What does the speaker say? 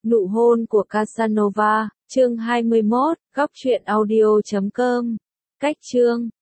Nụ hôn của Casanova, chương 21, góc truyện audio.com. Cách chương